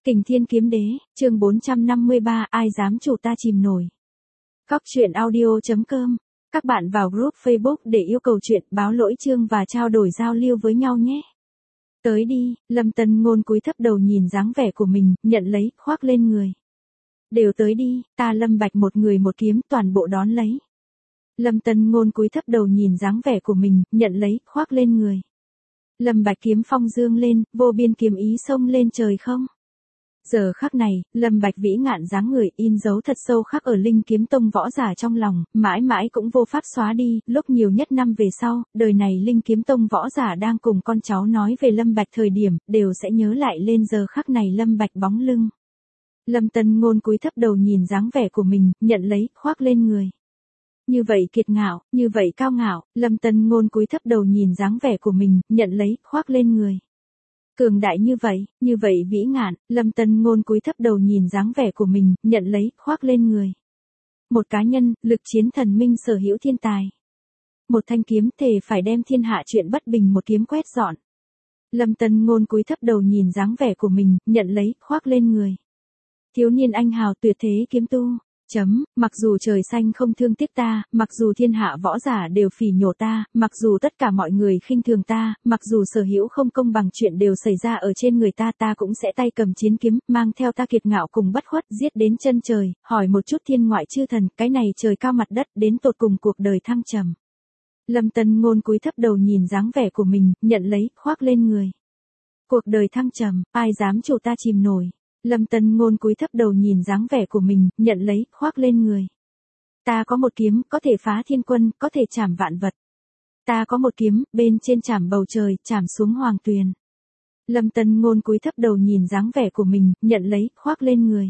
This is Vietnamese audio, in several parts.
Kình Thiên Kiếm Đế, chương 453, ai dám chủ ta chìm nổi. Cóc truyện audio.com. Các bạn vào group Facebook để yêu cầu chuyện, báo lỗi chương và trao đổi giao lưu với nhau nhé. Tới đi, Lâm Tân Ngôn cúi thấp đầu nhìn dáng vẻ của mình, nhận lấy, khoác lên người. Đều tới đi, ta Lâm Bạch một người một kiếm toàn bộ đón lấy. Lâm Tân Ngôn cúi thấp đầu nhìn dáng vẻ của mình, nhận lấy, khoác lên người. Lâm Bạch kiếm phong dương lên, vô biên kiếm ý xông lên trời không. Giờ khắc này, Lâm Bạch vĩ ngạn dáng người in dấu thật sâu khắc ở Linh Kiếm Tông võ giả trong lòng, mãi mãi cũng vô pháp xóa đi, lúc nhiều nhất năm về sau, đời này Linh Kiếm Tông võ giả đang cùng con cháu nói về Lâm Bạch thời điểm, đều sẽ nhớ lại lên giờ khắc này Lâm Bạch bóng lưng. Lâm Tân Ngôn cúi thấp đầu nhìn dáng vẻ của mình, nhận lấy, khoác lên người. Như vậy kiệt ngạo, như vậy cao ngạo, Lâm Tân Ngôn cúi thấp đầu nhìn dáng vẻ của mình, nhận lấy, khoác lên người. Cường đại như vậy vĩ ngạn, Lâm Tân Ngôn cúi thấp đầu nhìn dáng vẻ của mình, nhận lấy, khoác lên người. Một cá nhân, lực chiến thần minh sở hữu thiên tài. Một thanh kiếm thề phải đem thiên hạ chuyện bất bình một kiếm quét dọn. Lâm Tân Ngôn cúi thấp đầu nhìn dáng vẻ của mình, nhận lấy, khoác lên người. Thiếu niên anh hào tuyệt thế kiếm tu. Mặc dù trời xanh không thương tiếc ta, mặc dù thiên hạ võ giả đều phỉ nhổ ta, mặc dù tất cả mọi người khinh thường ta, mặc dù sở hữu không công bằng chuyện đều xảy ra ở trên người ta, ta cũng sẽ tay cầm chiến kiếm, mang theo ta kiệt ngạo cùng bất khuất, giết đến chân trời, hỏi một chút thiên ngoại chư thần, cái này trời cao mặt đất, đến tột cùng cuộc đời thăng trầm. Lâm Tân Ngôn cúi thấp đầu nhìn dáng vẻ của mình, nhận lấy, khoác lên người. Cuộc đời thăng trầm, ai dám chủ ta chìm nổi. Lâm Tân Ngôn cúi thấp đầu nhìn dáng vẻ của mình, nhận lấy, khoác lên người. Ta có một kiếm, có thể phá thiên quân, có thể chảm vạn vật. Ta có một kiếm, bên trên chảm bầu trời, chảm xuống hoàng tuyền. Lâm Tân Ngôn cúi thấp đầu nhìn dáng vẻ của mình, nhận lấy, khoác lên người.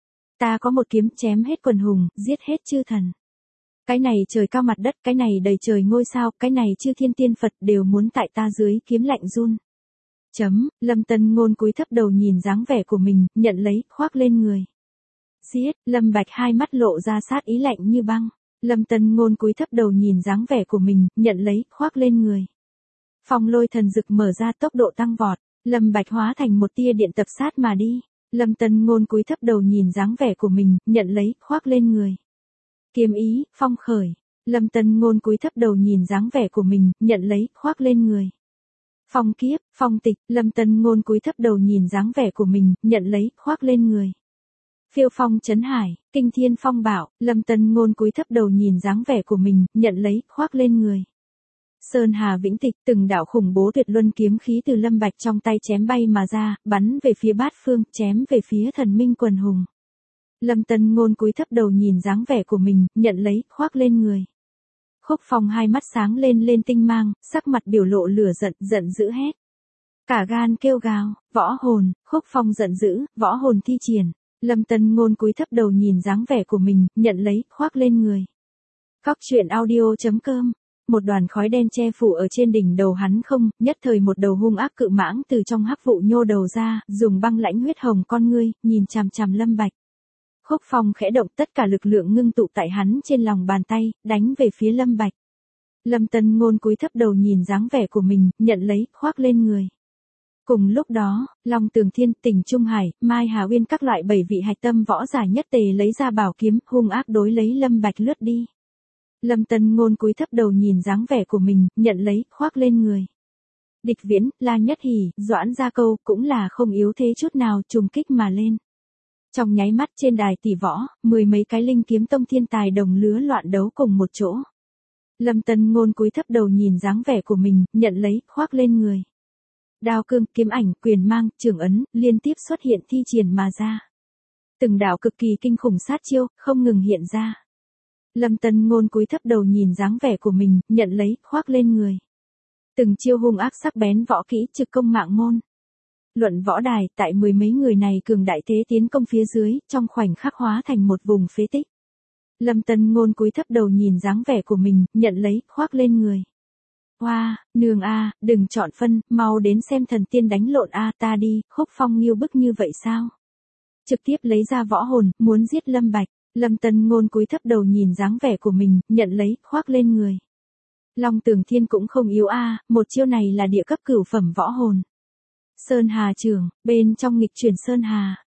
Ta có một kiếm chém hết quần hùng, giết hết chư thần. Cái này trời cao mặt đất, cái này đầy trời ngôi sao, cái này chư thiên tiên Phật đều muốn tại ta dưới kiếm lạnh run. Lâm Tân Ngôn cúi thấp đầu nhìn dáng vẻ của mình, nhận lấy, khoác lên người. Giết, Lâm Bạch hai mắt lộ ra sát ý lạnh như băng. Lâm Tân Ngôn cúi thấp đầu nhìn dáng vẻ của mình, nhận lấy, khoác lên người. Phong lôi thần dực mở ra tốc độ tăng vọt, Lâm Bạch hóa thành một tia điện tập sát mà đi. Lâm Tân Ngôn cúi thấp đầu nhìn dáng vẻ của mình, nhận lấy, khoác lên người. Kiếm ý, phong khởi. Lâm Tân Ngôn cúi thấp đầu nhìn dáng vẻ của mình, nhận lấy, khoác lên người. Phong kiếp, phong tịch, Lâm Tân Ngôn cúi thấp đầu nhìn dáng vẻ của mình, nhận lấy, khoác lên người. Phiêu phong chấn hải, kinh thiên phong bảo, Lâm Tân Ngôn cúi thấp đầu nhìn dáng vẻ của mình, nhận lấy, khoác lên người. Sơn hà vĩnh tịch, từng đạo khủng bố tuyệt luân kiếm khí từ Lâm Bạch trong tay chém bay mà ra, bắn về phía bát phương, chém về phía thần minh quần hùng. Lâm Tân Ngôn cúi thấp đầu nhìn dáng vẻ của mình, nhận lấy, khoác lên người. Khúc Phong hai mắt sáng lên tinh mang, sắc mặt biểu lộ lửa giận dữ hét. Cả gan kêu gào, võ hồn, Khúc Phong giận dữ, võ hồn thi triển. Lâm Tân Ngôn cúi thấp đầu nhìn dáng vẻ của mình, nhận lấy, khoác lên người. Cóc truyện audio.com. Một đoàn khói đen che phủ ở trên đỉnh đầu hắn không, nhất thời một đầu hung ác cự mãng từ trong hắc vụ nhô đầu ra, dùng băng lãnh huyết hồng con ngươi, nhìn chằm chằm Lâm Bạch. Khúc Phong khẽ động, tất cả lực lượng ngưng tụ tại hắn trên lòng bàn tay, đánh về phía Lâm Bạch. Lâm Tân Ngôn cúi thấp đầu nhìn dáng vẻ của mình, nhận lấy, khoác lên người. Cùng lúc đó, Long Tường Thiên, Tỉnh Trung Hải, Mai Hà Uyên các loại 7 vị hạch tâm võ giả nhất tề lấy ra bảo kiếm, hung ác đối lấy Lâm Bạch lướt đi. Lâm Tân Ngôn cúi thấp đầu nhìn dáng vẻ của mình, nhận lấy, khoác lên người. Địch Viễn, La Nhất Hỉ, Doãn Gia Câu cũng là không yếu thế chút nào, trùng kích mà lên. Trong nháy mắt trên đài tỷ võ, 10 mấy cái Linh Kiếm Tông thiên tài đồng lứa loạn đấu cùng một chỗ. Lâm Tân Ngôn cúi thấp đầu nhìn dáng vẻ của mình, nhận lấy, khoác lên người. Đao cương, kiếm ảnh, quyền mang, trường ấn, liên tiếp xuất hiện thi triển mà ra. Từng đạo cực kỳ kinh khủng sát chiêu, không ngừng hiện ra. Lâm Tân Ngôn cúi thấp đầu nhìn dáng vẻ của mình, nhận lấy, khoác lên người. Từng chiêu hung ác sắc bén võ kỹ trực công mạng môn. Luận võ đài, tại 10 mấy người này cường đại thế tiến công phía dưới, trong khoảnh khắc hóa thành một vùng phế tích. Lâm Tân Ngôn cúi thấp đầu nhìn dáng vẻ của mình, nhận lấy, khoác lên người. Hoa, nương a, đừng chọn phân, mau đến xem thần tiên đánh lộn a, ta đi, Khúc Phong nghiêu bức như vậy sao? Trực tiếp lấy ra võ hồn, muốn giết Lâm Bạch. Lâm Tân Ngôn cúi thấp đầu nhìn dáng vẻ của mình, nhận lấy, khoác lên người. Long Tường Thiên cũng không yếu a, một chiêu này là địa cấp cửu phẩm võ hồn. Sơn Hà trưởng, bên trong nghịch chuyển Sơn Hà,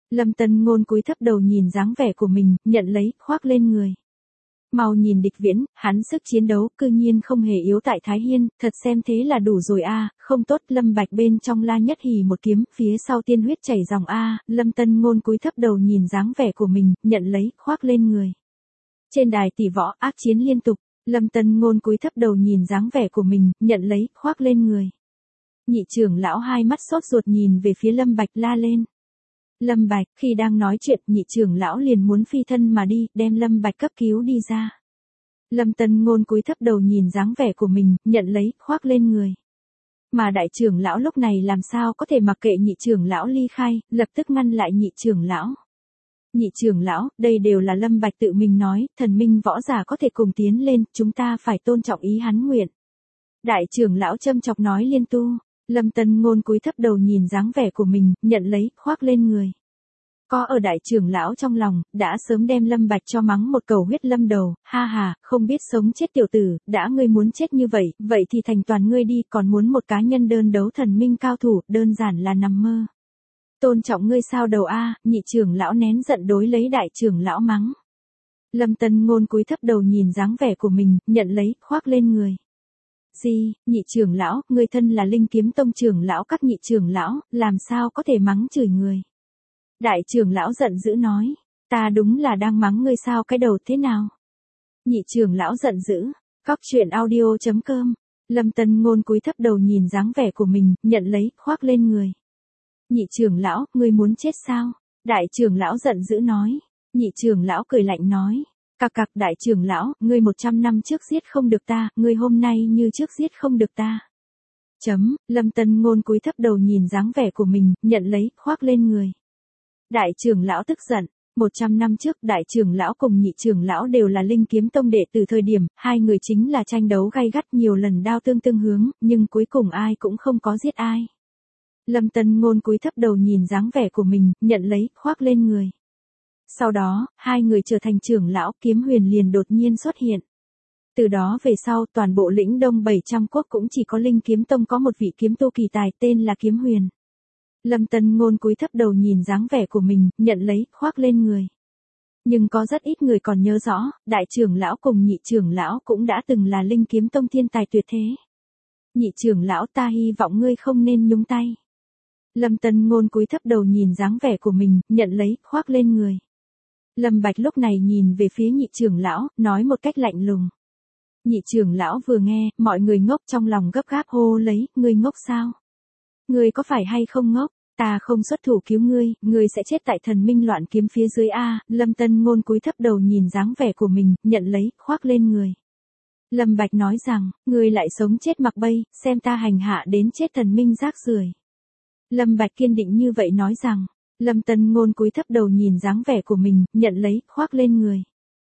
Lâm Tân Ngôn cúi thấp đầu nhìn dáng vẻ của mình, nhận lấy, khoác lên người. Mau nhìn Địch Viễn, hắn sức chiến đấu cư nhiên không hề yếu tại Thái Hiên, thật xem thế là đủ rồi a, không tốt. Lâm Bạch bên trong La Nhất Hỉ một kiếm, phía sau tiên huyết chảy ròng a. Lâm Tân Ngôn cúi thấp đầu nhìn dáng vẻ của mình, nhận lấy, khoác lên người. Trên đài tỷ võ, ác chiến liên tục. Lâm Tân Ngôn cúi thấp đầu nhìn dáng vẻ của mình, nhận lấy, khoác lên người. Nhị trưởng lão hai mắt sốt ruột nhìn về phía Lâm Bạch la lên. Lâm Bạch, khi đang nói chuyện, nhị trưởng lão liền muốn phi thân mà đi, đem Lâm Bạch cấp cứu đi ra. Lâm Tân Ngôn cúi thấp đầu nhìn dáng vẻ của mình, nhận lấy, khoác lên người. Mà đại trưởng lão lúc này làm sao có thể mặc kệ nhị trưởng lão ly khai, lập tức ngăn lại nhị trưởng lão. Nhị trưởng lão, đây đều là Lâm Bạch tự mình nói, thần minh võ giả có thể cùng tiến lên, chúng ta phải tôn trọng ý hắn nguyện. Đại trưởng lão châm chọc nói liên tu. Lâm Tân Ngôn cúi thấp đầu nhìn dáng vẻ của mình, nhận lấy, khoác lên người. Có ở đại trưởng lão trong lòng, đã sớm đem Lâm Bạch cho mắng một cầu huyết lâm đầu, ha ha, không biết sống chết tiểu tử, đã ngươi muốn chết như vậy, vậy thì thành toàn ngươi đi, còn muốn một cá nhân đơn đấu thần minh cao thủ, đơn giản là nằm mơ. Tôn trọng ngươi sao đầu a, nhị trưởng lão nén giận đối lấy đại trưởng lão mắng. Lâm Tân Ngôn cúi thấp đầu nhìn dáng vẻ của mình, nhận lấy, khoác lên người. Gì, nhị trưởng lão, ngươi thân là Linh Kiếm Tông trưởng lão, các nhị trưởng lão, làm sao có thể mắng chửi người. Đại trưởng lão giận dữ nói, ta đúng là đang mắng ngươi sao cái đầu thế nào. Nhị trưởng lão giận dữ, cóc truyện audio.com, Lâm Tân Ngôn cúi thấp đầu nhìn dáng vẻ của mình, nhận lấy, khoác lên người. Nhị trưởng lão, ngươi muốn chết sao? Đại trưởng lão giận dữ nói, nhị trưởng lão cười lạnh nói. Cặc cặc đại trưởng lão, ngươi 100 năm trước giết không được ta, ngươi hôm nay như trước giết không được ta. Lâm Tân Ngôn cúi thấp đầu nhìn dáng vẻ của mình, nhận lấy, khoác lên người. Đại trưởng lão tức giận, 100 năm trước đại trưởng lão cùng nhị trưởng lão đều là Linh Kiếm Tông đệ từ thời điểm, hai người chính là tranh đấu gay gắt nhiều lần đao tương hướng, nhưng cuối cùng ai cũng không có giết ai. Lâm Tân Ngôn cúi thấp đầu nhìn dáng vẻ của mình, nhận lấy, khoác lên người. Sau đó, hai người trở thành trưởng lão, Kiếm Huyền liền đột nhiên xuất hiện. Từ đó về sau, toàn bộ lĩnh Đông 700 quốc cũng chỉ có Linh Kiếm Tông có một vị kiếm tu kỳ tài tên là Kiếm Huyền. Lâm Tân Ngôn cúi thấp đầu nhìn dáng vẻ của mình, nhận lấy, khoác lên người. Nhưng có rất ít người còn nhớ rõ, đại trưởng lão cùng nhị trưởng lão cũng đã từng là Linh Kiếm Tông thiên tài tuyệt thế. Nhị trưởng lão, ta hy vọng ngươi không nên nhúng tay. Lâm Tân Ngôn cúi thấp đầu nhìn dáng vẻ của mình, nhận lấy, khoác lên người. Lâm Bạch lúc này nhìn về phía nhị trưởng lão, nói một cách lạnh lùng. Nhị trưởng lão vừa nghe, mọi người ngốc trong lòng gấp gáp hô lấy, ngươi ngốc sao? Ngươi có phải hay không ngốc? Ta không xuất thủ cứu ngươi sẽ chết tại thần minh loạn kiếm phía dưới a. Lâm Tân Ngôn cúi thấp đầu nhìn dáng vẻ của mình, nhận lấy, khoác lên người. Lâm Bạch nói rằng, ngươi lại sống chết mặc bay, xem ta hành hạ đến chết thần minh rác rưởi. Lâm Bạch kiên định như vậy nói rằng. Lâm Tân Ngôn cúi thấp đầu nhìn dáng vẻ của mình, nhận lấy, khoác lên người.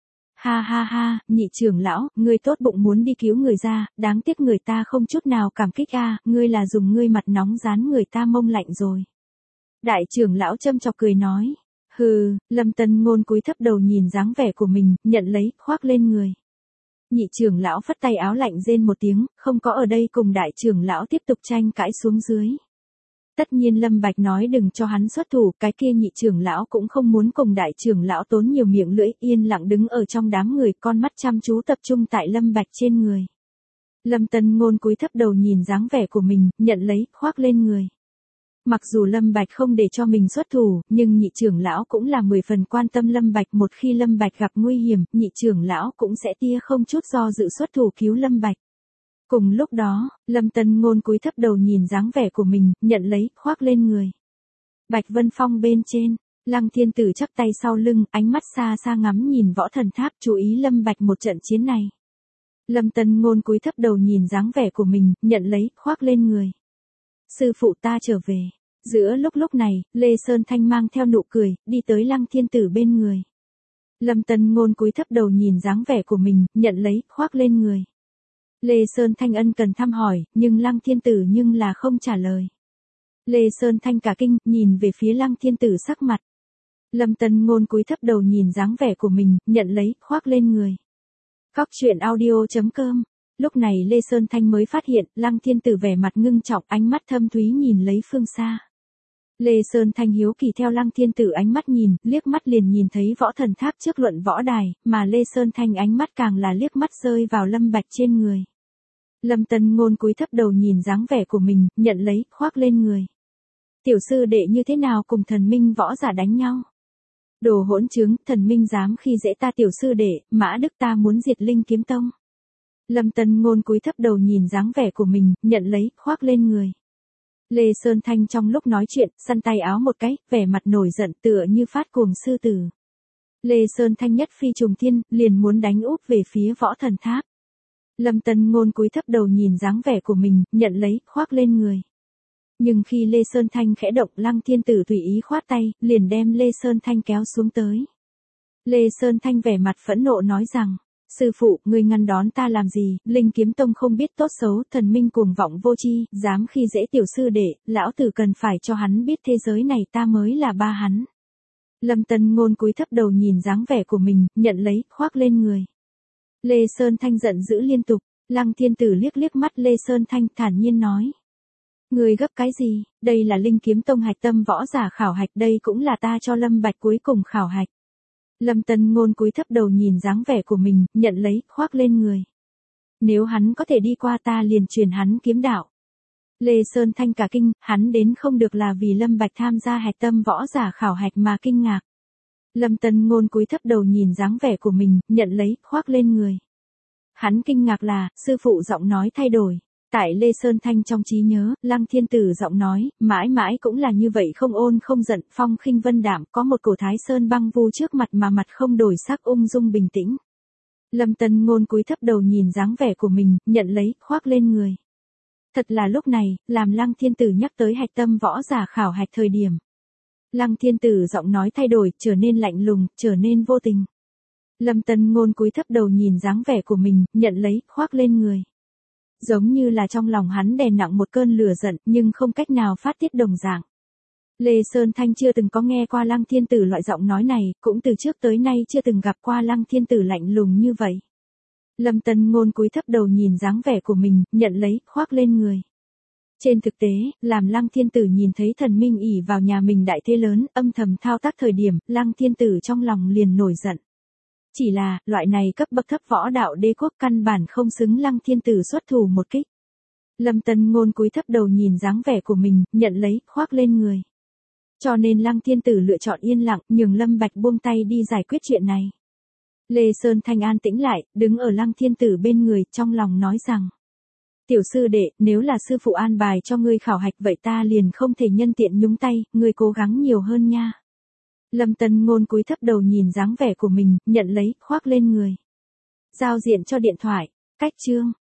Ha ha ha, nhị trưởng lão, ngươi tốt bụng muốn đi cứu người ra, đáng tiếc người ta không chút nào cảm kích a, ngươi là dùng ngươi mặt nóng dán người ta mông lạnh rồi. Đại trưởng lão châm chọc cười nói, hừ, Lâm Tân Ngôn cúi thấp đầu nhìn dáng vẻ của mình, nhận lấy, khoác lên người. Nhị trưởng lão phất tay áo lạnh rên một tiếng, không có ở đây cùng đại trưởng lão tiếp tục tranh cãi xuống dưới. Tất nhiên Lâm Bạch nói đừng cho hắn xuất thủ, cái kia nhị trưởng lão cũng không muốn cùng đại trưởng lão tốn nhiều miệng lưỡi, yên lặng đứng ở trong đám người, con mắt chăm chú tập trung tại Lâm Bạch trên người. Lâm Tân Ngôn cúi thấp đầu nhìn dáng vẻ của mình, nhận lấy, khoác lên người. Mặc dù Lâm Bạch không để cho mình xuất thủ, nhưng nhị trưởng lão cũng là 10 phần quan tâm Lâm Bạch, một khi Lâm Bạch gặp nguy hiểm, nhị trưởng lão cũng sẽ tia không chút do dự xuất thủ cứu Lâm Bạch. Cùng lúc đó, Lâm Tân Ngôn cúi thấp đầu nhìn dáng vẻ của mình, nhận lấy, khoác lên người. Bạch Vân Phong bên trên, Lăng Thiên Tử chắp tay sau lưng, ánh mắt xa xa ngắm nhìn Võ Thần Tháp, chú ý Lâm Bạch một trận chiến này. Lâm Tân Ngôn cúi thấp đầu nhìn dáng vẻ của mình, nhận lấy, khoác lên người. Sư phụ ta trở về. Giữa lúc này, Lê Sơn Thanh mang theo nụ cười, đi tới Lăng Thiên Tử bên người. Lâm Tân Ngôn cúi thấp đầu nhìn dáng vẻ của mình, nhận lấy, khoác lên người. Lê Sơn Thanh ân cần thăm hỏi, nhưng Lăng Thiên Tử nhưng là không trả lời. Lê Sơn Thanh cả kinh, nhìn về phía Lăng Thiên Tử sắc mặt. Lâm Tân Ngôn cúi thấp đầu nhìn dáng vẻ của mình, nhận lấy, khoác lên người. Cóc truyện audio.com. Lúc này Lê Sơn Thanh mới phát hiện, Lăng Thiên Tử vẻ mặt ngưng trọng, ánh mắt thâm thúy nhìn lấy phương xa. Lê Sơn Thanh hiếu kỳ theo Lăng Thiên Tử ánh mắt nhìn, liếc mắt liền nhìn thấy võ thần tháp trước luận võ đài, mà Lê Sơn Thanh ánh mắt càng là liếc mắt rơi vào Lâm Bạch trên người. Lâm Tân Ngôn cúi thấp đầu nhìn dáng vẻ của mình, nhận lấy, khoác lên người. Tiểu sư đệ như thế nào cùng thần minh võ giả đánh nhau? Đồ hỗn trướng, thần minh dám khi dễ ta tiểu sư đệ, Mã Đức ta muốn diệt Linh Kiếm Tông. Lâm Tân Ngôn cúi thấp đầu nhìn dáng vẻ của mình, nhận lấy, khoác lên người. Lê Sơn Thanh trong lúc nói chuyện, săn tay áo một cái, vẻ mặt nổi giận tựa như phát cuồng sư tử. Lê Sơn Thanh nhất phi trùng thiên, liền muốn đánh úp về phía võ thần tháp. Lâm Tân Ngôn cúi thấp đầu nhìn dáng vẻ của mình, nhận lấy, khoác lên người. Nhưng khi Lê Sơn Thanh khẽ động, Lăng Thiên Tử tùy ý khoát tay, liền đem Lê Sơn Thanh kéo xuống tới. Lê Sơn Thanh vẻ mặt phẫn nộ nói rằng, sư phụ, ngươi ngăn đón ta làm gì, Linh Kiếm Tông không biết tốt xấu, thần minh cuồng vọng vô tri, dám khi dễ tiểu sư đệ, lão tử cần phải cho hắn biết thế giới này ta mới là ba hắn. Lâm Tân Ngôn cúi thấp đầu nhìn dáng vẻ của mình, nhận lấy, khoác lên người. Lê Sơn Thanh giận dữ liên tục, Lăng Thiên Tử liếc liếc mắt Lê Sơn Thanh thản nhiên nói. Ngươi gấp cái gì, đây là Linh Kiếm Tông hạch tâm võ giả khảo hạch, đây cũng là ta cho Lâm Bạch cuối cùng khảo hạch. Lâm Tân Ngôn cúi thấp đầu nhìn dáng vẻ của mình, nhận lấy, khoác lên người. Nếu hắn có thể đi qua ta liền truyền hắn kiếm đạo. Lê Sơn Thanh cả kinh, hắn đến không được là vì Lâm Bạch tham gia hạch tâm võ giả khảo hạch mà kinh ngạc. Lâm Tân Ngôn cúi thấp đầu nhìn dáng vẻ của mình, nhận lấy, khoác lên người. Hắn kinh ngạc là, sư phụ giọng nói thay đổi. Tại Lê Sơn Thanh trong trí nhớ, Lăng Thiên Tử giọng nói, mãi mãi cũng là như vậy, không ôn không giận, phong khinh vân đạm, có một cổ Thái Sơn băng vu trước mặt mà mặt không đổi sắc, ung dung bình tĩnh. Lâm Tân Ngôn cúi thấp đầu nhìn dáng vẻ của mình, nhận lấy, khoác lên người. Thật là lúc này, làm Lăng Thiên Tử nhắc tới hạch tâm võ giả khảo hạch thời điểm. Lăng Thiên Tử giọng nói thay đổi, trở nên lạnh lùng, trở nên vô tình. Lâm Tân Ngôn cúi thấp đầu nhìn dáng vẻ của mình, nhận lấy, khoác lên người. Giống như là trong lòng hắn đè nặng một cơn lửa giận, nhưng không cách nào phát tiết đồng dạng. Lê Sơn Thanh chưa từng có nghe qua Lăng Thiên Tử loại giọng nói này, cũng từ trước tới nay chưa từng gặp qua Lăng Thiên Tử lạnh lùng như vậy. Lâm Tân Ngôn cúi thấp đầu nhìn dáng vẻ của mình, nhận lấy, khoác lên người. Trên thực tế, làm Lăng Thiên Tử nhìn thấy thần minh ỷ vào nhà mình đại thế lớn, âm thầm thao tác thời điểm, Lăng Thiên Tử trong lòng liền nổi giận. Chỉ là, loại này cấp bậc thấp võ đạo đế quốc căn bản không xứng Lăng Thiên Tử xuất thủ một kích. Lâm Tân Ngôn cúi thấp đầu nhìn dáng vẻ của mình, nhận lấy, khoác lên người. Cho nên Lăng Thiên Tử lựa chọn yên lặng, nhường Lâm Bạch buông tay đi giải quyết chuyện này. Lê Sơn Thanh an tĩnh lại, đứng ở Lăng Thiên Tử bên người, trong lòng nói rằng. Tiểu sư đệ, nếu là sư phụ an bài cho ngươi khảo hạch vậy ta liền không thể nhân tiện nhúng tay, ngươi cố gắng nhiều hơn nha. Lâm Tân Ngôn cúi thấp đầu nhìn dáng vẻ của mình, nhận lấy, khoác lên người. Giao diện cho điện thoại, cách chương.